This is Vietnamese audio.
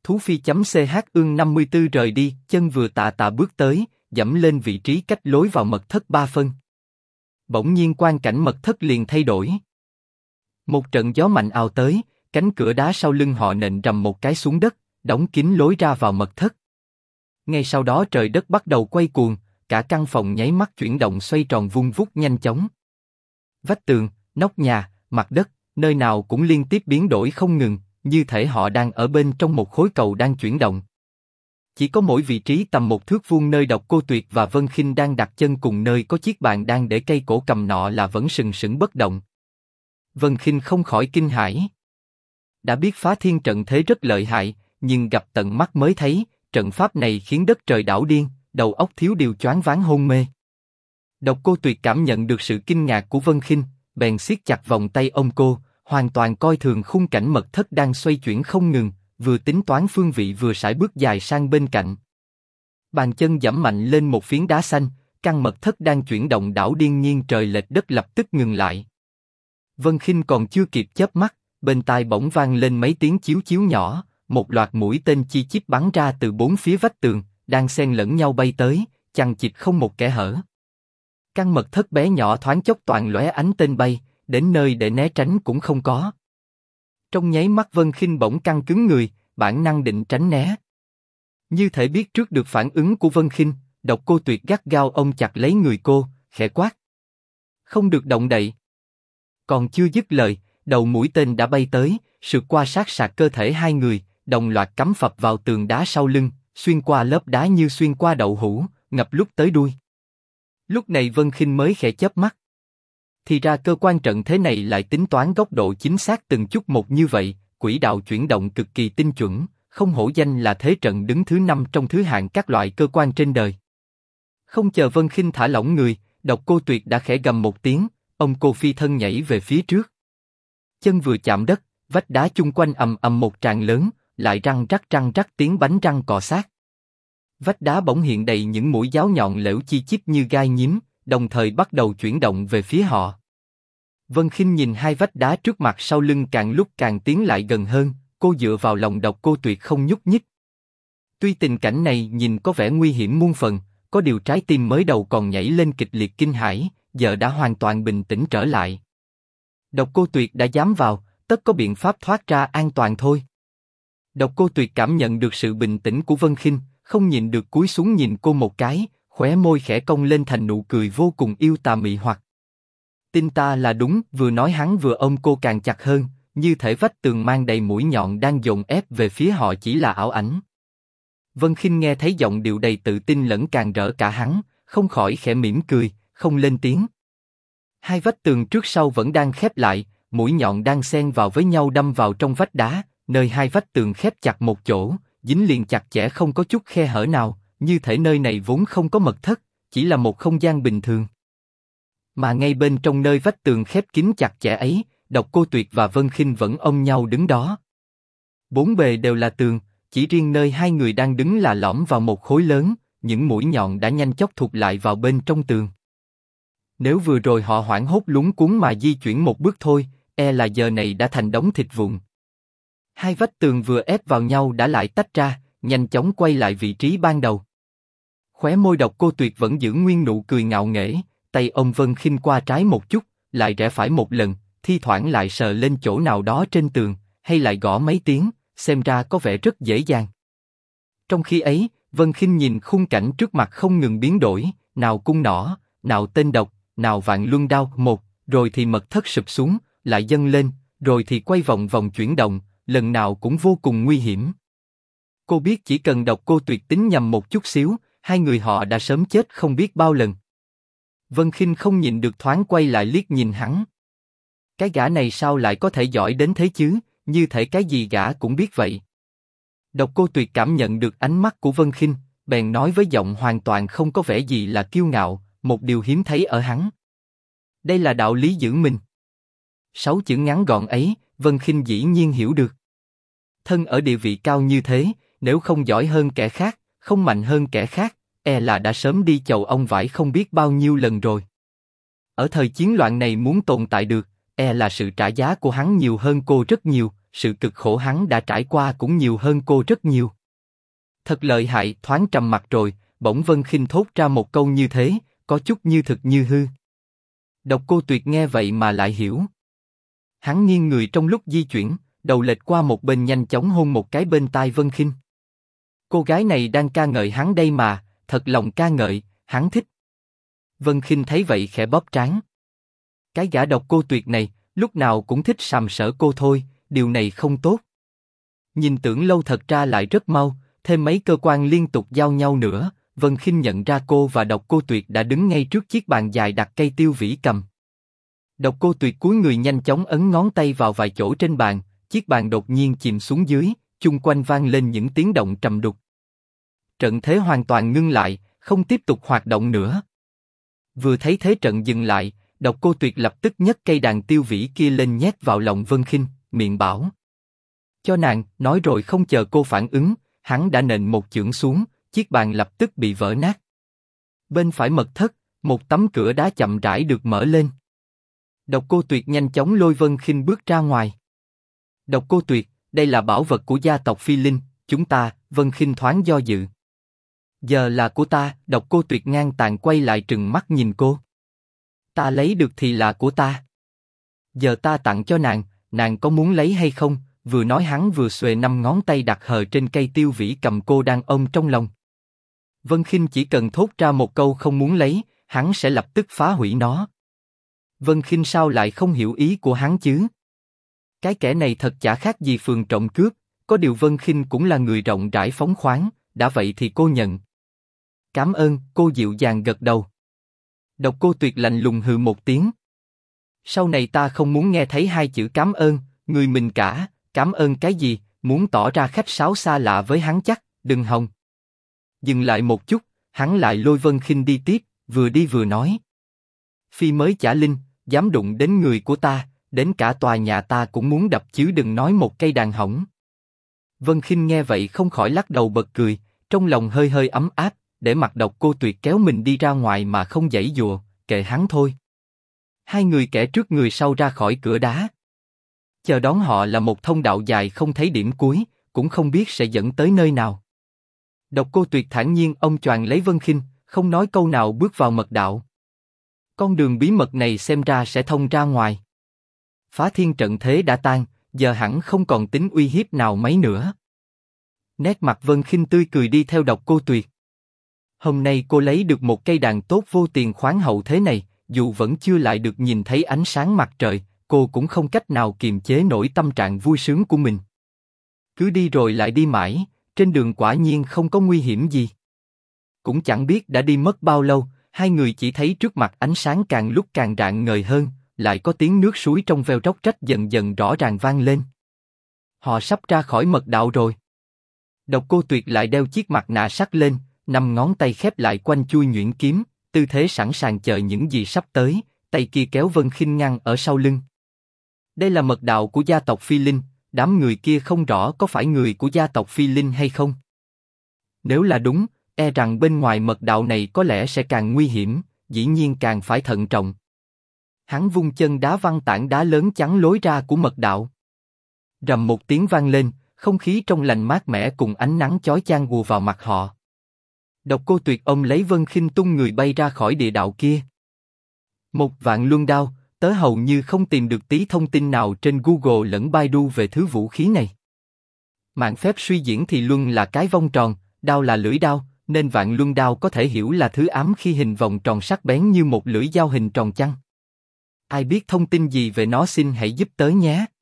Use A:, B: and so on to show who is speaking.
A: Thú phi .ch ương 54 rời đi, chân vừa tạ tạ bước tới, dẫm lên vị trí cách lối vào mật thất 3 phân. Bỗng nhiên quang cảnh mật thất liền thay đổi. Một trận gió mạnh ào tới, cánh cửa đá sau lưng họ nện rầm một cái xuống đất, đóng kín lối ra vào mật thất. Ngay sau đó trời đất bắt đầu quay cuồng, cả căn phòng nháy mắt chuyển động xoay tròn vung vút nhanh chóng. Vách tường, nóc nhà, mặt đất, nơi nào cũng liên tiếp biến đổi không ngừng, như thể họ đang ở bên trong một khối cầu đang chuyển động. Chỉ có mỗi vị trí tầm 1 thước vuông nơi Độc Cô Tuyệt và Vân Khinh đang đặt chân cùng nơi có chiếc bàn đang để cây cổ cầm nọ là vẫn sừng sững bất động. Vân Khinh không khỏi kinh hãi. Đã biết phá thiên trận thế rất lợi hại, nhưng gặp tận mắt mới thấy, trận pháp này khiến đất trời đảo điên, đầu óc thiếu điều choáng váng hôn mê. Độc Cô Tuyệt cảm nhận được sự kinh ngạc của Vân Khinh, bèn siết chặt vòng tay ôm cô, hoàn toàn coi thường khung cảnh mật thất đang xoay chuyển không ngừng, vừa tính toán phương vị vừa sải bước dài sang bên cạnh. Bàn chân giẫm mạnh lên một phiến đá xanh, căn mật thất đang chuyển động đảo điên nghiêng trời lệch đất lập tức ngừng lại. Vân Khinh còn chưa kịp chớp mắt, bên tai bỗng vang lên mấy tiếng chíu chíu nhỏ, một loạt mũi tên chi chít bắn ra từ bốn phía vách tường, đang xen lẫn nhau bay tới, chằng chịt không một kẽ hở. Căn mật thất bé nhỏ thoáng chốc toàn lóe ánh tên bay, đến nơi để né tránh cũng không có. Trong nháy mắt Vân Khinh bỗng căng cứng người, bản năng định tránh né. Như thể biết trước được phản ứng của Vân Khinh, Độc Cô Tuyệt gắt gao ôm chặt lấy người cô, khẽ quát: "Không được động đậy." Còn chưa dứt lời, đầu mũi tên đã bay tới, sượt qua sát sạc cơ thể hai người, đồng loạt cắm phập vào tường đá sau lưng, xuyên qua lớp đá như xuyên qua đậu hũ, ngập lúc tới đuôi. Lúc này Vân Khinh mới khẽ chớp mắt. Thì ra cơ quan trận thế này lại tính toán góc độ chính xác từng chút một như vậy, quỹ đạo chuyển động cực kỳ tinh chuẩn, không hổ danh là thế trận đứng thứ 5 trong thứ hạng các loại cơ quan trên đời. Không chờ Vân Khinh thả lỏng người, Độc Cô Tuyệt đã khẽ gầm một tiếng, ông cô phi thân nhảy về phía trước. Chân vừa chạm đất, vách đá chung quanh ầm ầm một tràng lớn, lại răng rắc tiếng bánh răng cọ sát. Vách đá bỗng hiện đầy những mũi giáo nhọn lẻo chi chít như gai nhím, đồng thời bắt đầu chuyển động về phía họ. Vân Khinh nhìn hai vách đá trước mặt sau lưng càng lúc càng tiến lại gần hơn, cô dựa vào lòng Độc Cô Tuyệt không nhúc nhích. Tuy tình cảnh này nhìn có vẻ nguy hiểm muôn phần, có điều trái tim mới đầu còn nhảy lên kịch liệt kinh hãi, giờ đã hoàn toàn bình tĩnh trở lại. Độc Cô Tuyệt đã dám vào, tất có biện pháp thoát ra an toàn thôi. Độc Cô Tuyệt cảm nhận được sự bình tĩnh của Vân Khinh, không nhịn được cúi xuống nhìn cô một cái, khóe môi khẽ cong lên thành nụ cười vô cùng yêu tà mị hoặc. Tin ta là đúng, vừa nói hắn vừa ôm cô càng chặt hơn, như thể vách tường mang đầy mũi nhọn đang dồn ép về phía họ chỉ là ảo ảnh. Vân Khinh nghe thấy giọng điệu đầy tự tin lẫn càng rỡ cả hắn, không khỏi khẽ mỉm cười, không lên tiếng. Hai vách tường trước sau vẫn đang khép lại, mũi nhọn đang xen vào với nhau đâm vào trong vách đá, nơi hai vách tường khép chặt một chỗ, dính liền chặt chẽ không có chút khe hở nào, như thể nơi này vốn không có mật thất, chỉ là một không gian bình thường. Mà ngay bên trong nơi vách tường khép kín chặt chẽ ấy, Độc Cô Tuyệt và Vân Khinh vẫn ôm nhau đứng đó. Bốn bề đều là tường, chỉ riêng nơi hai người đang đứng là lõm vào một khối lớn, những mũi nhọn đã nhanh chóng thụt lại vào bên trong tường. Nếu vừa rồi họ hoảng hốt luống cuống mà di chuyển một bước thôi, e là giờ này đã thành đống thịt vụn. Hai vách tường vừa ép vào nhau đã lại tách ra, nhanh chóng quay lại vị trí ban đầu. Khóe môi Độc Cô Tuyệt vẫn giữ nguyên nụ cười ngạo nghễ, tay ôm Vân Khinh qua trái một chút, lại rẽ phải một lần, thi thoảng lại sờ lên chỗ nào đó trên tường, hay lại gõ mấy tiếng, xem ra có vẻ rất dễ dàng. Trong khi ấy, Vân Khinh nhìn khung cảnh trước mặt không ngừng biến đổi, nào cung nỏ, nào tên độc, nào vạn luân đao, một, rồi thì mật thất sụp xuống, lại dâng lên, rồi thì quay vòng vòng chuyển động, lần nào cũng vô cùng nguy hiểm. Cô biết chỉ cần Độc Cô Tuyệt tính nhầm một chút xíu, hai người họ đã sớm chết không biết bao lần. Vân Khinh không nhịn được thoáng quay lại liếc nhìn hắn. Cái gã này sao lại có thể giỏi đến thế chứ, như thể cái gì gã cũng biết vậy. Độc Cô Tuyệt cảm nhận được ánh mắt của Vân Khinh, bèn nói với giọng hoàn toàn không có vẻ gì là kiêu ngạo, một điều hiếm thấy ở hắn. Đây là đạo lý giữ mình. 6 chữ ngắn gọn ấy, Vân Khinh dĩ nhiên hiểu được. Thân ở địa vị cao như thế, nếu không giỏi hơn kẻ khác, không mạnh hơn kẻ khác, e là đã sớm đi chầu ông vải không biết bao nhiêu lần rồi. Ở thời chiến loạn này muốn tồn tại được, e là sự trả giá của hắn nhiều hơn cô rất nhiều, sự cực khổ hắn đã trải qua cũng nhiều hơn cô rất nhiều. Thật lợi hại, thoáng trầm mặt rồi, bỗng Vân Khinh thốt ra một câu như thế, có chút như thực như hư. Độc Cô Tuyệt nghe vậy mà lại hiểu. Hắn nghiêng người trong lúc di chuyển, đầu lệch qua một bên nhanh chóng hôn một cái bên tai Vân Khinh. Cô gái này đang ca ngợi hắn đây mà, thật lòng ca ngợi, hắn thích. Vân Khinh thấy vậy khẽ bóp trán. Cái gã Độc Cô Tuyệt này, lúc nào cũng thích sàm sỡ cô thôi, điều này không tốt. Nhìn tưởng lâu thật ra lại rất mau, thêm mấy cơ quan liên tục giao nhau nữa, Vân Khinh nhận ra cô và Độc Cô Tuyệt đã đứng ngay trước chiếc bàn dài đặt cây tiêu vĩ cầm. Độc Cô Tuyệt cúi người nhanh chóng ấn ngón tay vào vài chỗ trên bàn, chiếc bàn đột nhiên chìm xuống dưới, chung quanh vang lên những tiếng động trầm đục. Trận thế hoàn toàn ngưng lại, không tiếp tục hoạt động nữa. Vừa thấy thế trận dừng lại, Độc Cô Tuyệt lập tức nhấc cây đàn tiêu vĩ kia lên nhét vào lòng Vân Khinh, miệng bảo: cho nàng, nói rồi không chờ cô phản ứng, hắn đã nện một chưởng xuống, chiếc bàn lập tức bị vỡ nát. Bên phải mật thất, một tấm cửa đá chậm rãi được mở lên. Độc Cô Tuyệt nhanh chóng lôi Vân Khinh bước ra ngoài. Độc Cô Tuyệt, đây là bảo vật của gia tộc Phi Linh, chúng ta. Vân Khinh thoáng do dự. Giờ là của ta. Độc Cô Tuyệt ngang tàn quay lại trừng mắt nhìn cô. Ta lấy được thì là của ta. Giờ ta tặng cho nàng, nàng có muốn lấy hay không? Vừa nói hắn vừa xuề 5 ngón tay đặt hờ trên cây tiêu vĩ cầm cô đang ôm trong lòng. Vân Khinh chỉ cần thốt ra một câu không muốn lấy, hắn sẽ lập tức phá hủy nó. Vân Khinh sao lại không hiểu ý của hắn chứ? Cái kẻ này thật chả khác gì phường trộm cướp, có điều Vân Khinh cũng là người rộng rãi phóng khoáng, đã vậy thì cô nhận. Cảm ơn, cô dịu dàng gật đầu. Độc Cô Tuyệt lạnh lùng hừ một tiếng. Sau này ta không muốn nghe thấy hai chữ cảm ơn, người mình cả, cảm ơn cái gì, muốn tỏ ra khách sáo xa lạ với hắn chắc, đừng hòng. Dừng lại một chút, hắn lại lôi Vân Khinh đi tiếp, vừa đi vừa nói. Phi mới chả linh, dám đụng đến người của ta, đến cả tòa nhà ta cũng muốn đập chứ đừng nói một cây đàn hỏng. Vân Khinh nghe vậy không khỏi lắc đầu bật cười, trong lòng hơi hơi ấm áp, để mặc Độc Cô Tuyệt kéo mình đi ra ngoài mà không giãy giụa, kệ hắn thôi. Hai người kẻ trước người sau ra khỏi cửa đá. Chờ đón họ là một thông đạo dài không thấy điểm cuối, cũng không biết sẽ dẫn tới nơi nào. Độc Cô Tuyệt thản nhiên ôm choàng lấy Vân Khinh, không nói câu nào bước vào mật đạo. Con đường bí mật này xem ra sẽ thông ra ngoài. Phá thiên trận thế đã tan, giờ hẳn không còn tính uy hiếp nào mấy nữa. Nét mặt Vân Khinh tươi cười đi theo Độc Cô Tuyệt. Hôm nay cô lấy được một cây đàn tốt vô tiền khoáng hậu thế này, dù vẫn chưa lại được nhìn thấy ánh sáng mặt trời, cô cũng không cách nào kiềm chế nổi tâm trạng vui sướng của mình. Cứ đi rồi lại đi mãi, trên đường quả nhiên không có nguy hiểm gì. Cũng chẳng biết đã đi mất bao lâu, hai người chỉ thấy trước mặt ánh sáng càng lúc càng rạng ngời hơn, lại có tiếng nước suối trong veo róc rách dần dần rõ ràng vang lên. Họ sắp ra khỏi mật đạo rồi. Độc Cô Tuyệt lại đeo chiếc mặt nạ sắt lên, 5 ngón tay khép lại quanh chuôi nhuyễn kiếm, tư thế sẵn sàng chờ những gì sắp tới, tay kia kéo Vân Khinh ngăn ở sau lưng. Đây là mật đạo của gia tộc Phi Linh, đám người kia không rõ có phải người của gia tộc Phi Linh hay không. Nếu là đúng, e rằng bên ngoài mật đạo này có lẽ sẽ càng nguy hiểm, dĩ nhiên càng phải thận trọng. Hắn vung chân đá văng tảng đá lớn chắn lối ra của mật đạo. Rầm một tiếng vang lên, không khí trong lành mát mẻ cùng ánh nắng chói chang ùa vào mặt họ. Độc Cô Tuyệt ôm lấy Vân Khinh tung người bay ra khỏi địa đạo kia. Một vạn luân đao, tớ hầu như không tìm được tí thông tin nào trên Google lẫn Baidu về thứ vũ khí này. Mạng phép suy diễn thì luân là cái vòng tròn, đao là lưỡi đao, nên vạn luân đao có thể hiểu là thứ ám khi hình vòng tròn sắc bén như một lưỡi dao hình tròn chăng? Ai biết thông tin gì về nó xin hãy giúp tớ nhé.